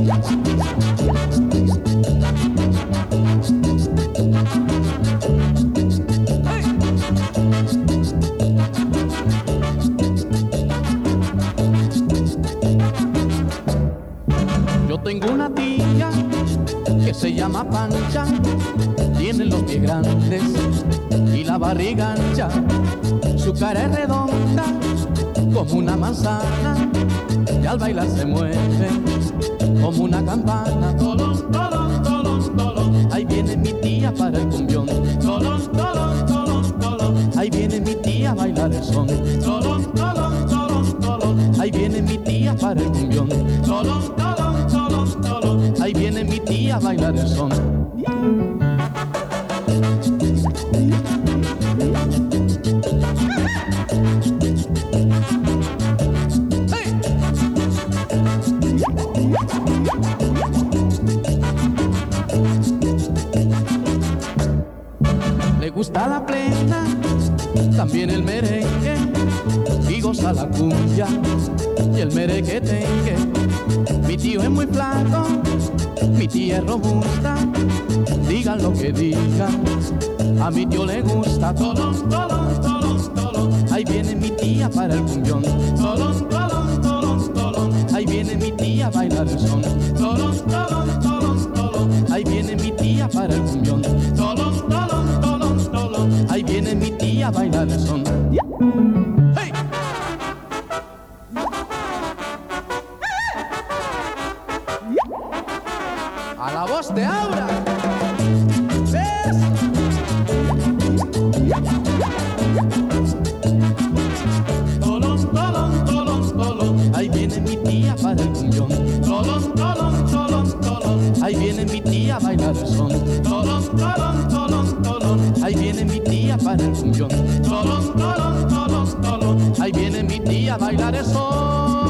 Yo tengo una tía que se llama Pancha, tiene los pies grandes y la barriga ancha, su cara es redonda como una manzana y al bailar se mueve como una campana. Tolón, tolón, tolón, tolón. Ahí viene mi tía para el cumbión. Tolón, tolón, tolón, tolón. Ahí viene mi tía a bailar el son. Tolón, tolón, tolón, tolón. Ahí viene mi tía para el cumbión. Tolón, tolón, tolón, tolón. Ahí viene mi tía a bailar el son. Le gusta la plena, también el merengue, y goza la cumbia y el merequetengue. Mi tío es muy flaco, mi tía es robusta, digan lo que digan, a mi tío le gusta. Tolón, tolón, tolón, tolón. Ahí viene mi tía para el cumbión. Tolón, tolón, tolón, tolón. Ahí viene mi tía a bailar el son. Tolón, tolón, tolón, tolón. Ahí viene mi tía para el cumbión. Tolón, tolón, tolón, tolón. Ahí viene mi tía a bailar el son. ¡Hey! A la voz de Aura. ¿Ves? Tolón, tolón, tolón, tolón. Ahí viene mi tía para el cumbión. Tolón, tolón, tolón, tolón. Ahí viene mi tía a bailar el son. Tolón, tolón, tolón, tolón. Ahí viene mi tía para el cumbión. Tolón, tolón, tolón, tolón. Ahí viene mi tía a bailar el son.